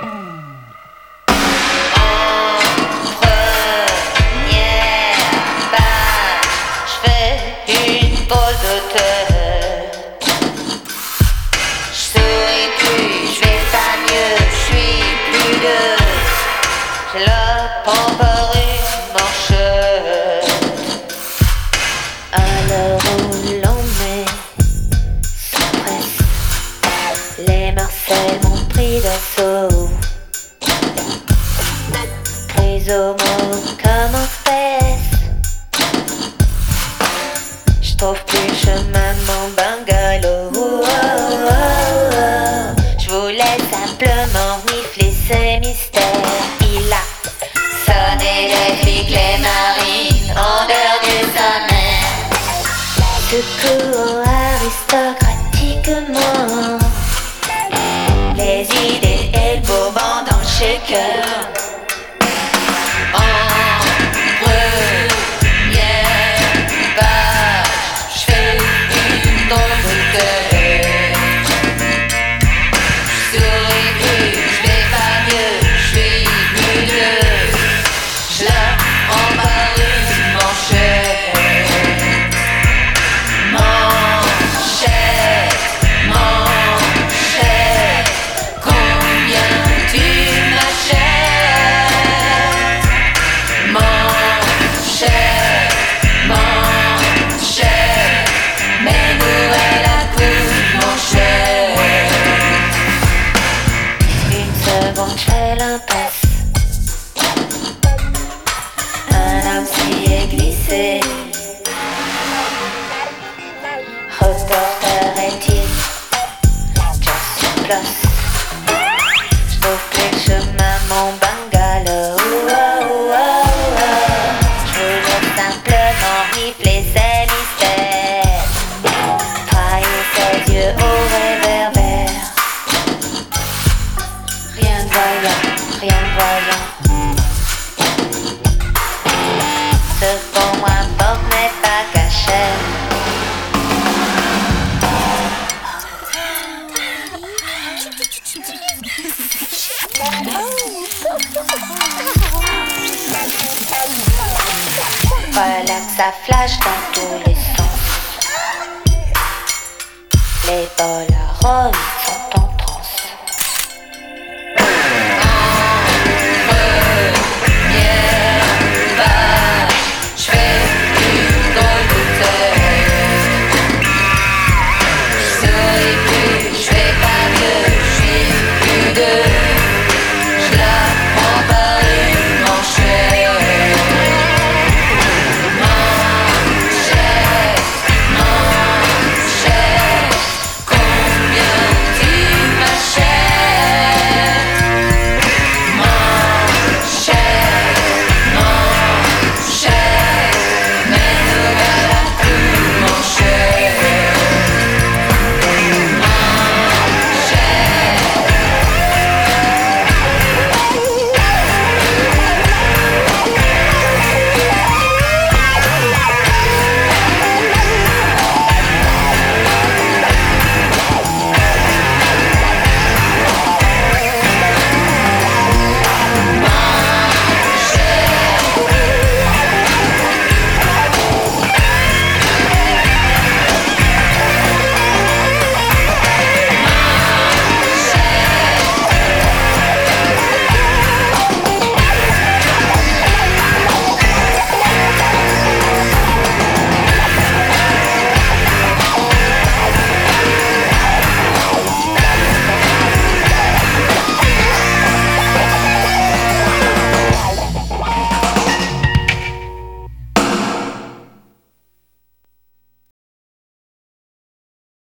Comme en espèce, je trouve plus le chemin de mon bungalow. Je voulais simplement renifler ces mystères. Il a sonné les flics, les marines, en dehors du sommeil. Secours aristocratiquement, les idées et le bourbon dans le shaker. Un homme s'y est glissé. Reporter est-il just sur place? Je trouve plus le chemin mon bungalow. Je voulais simplement renifler ces mystères, trahir ses yeux au réverbère. Rien de voyant, rien de voyant. Ce qu'on m'apporte n'est pas caché. Voilà que ça flash dans tous les sens. Les polaroids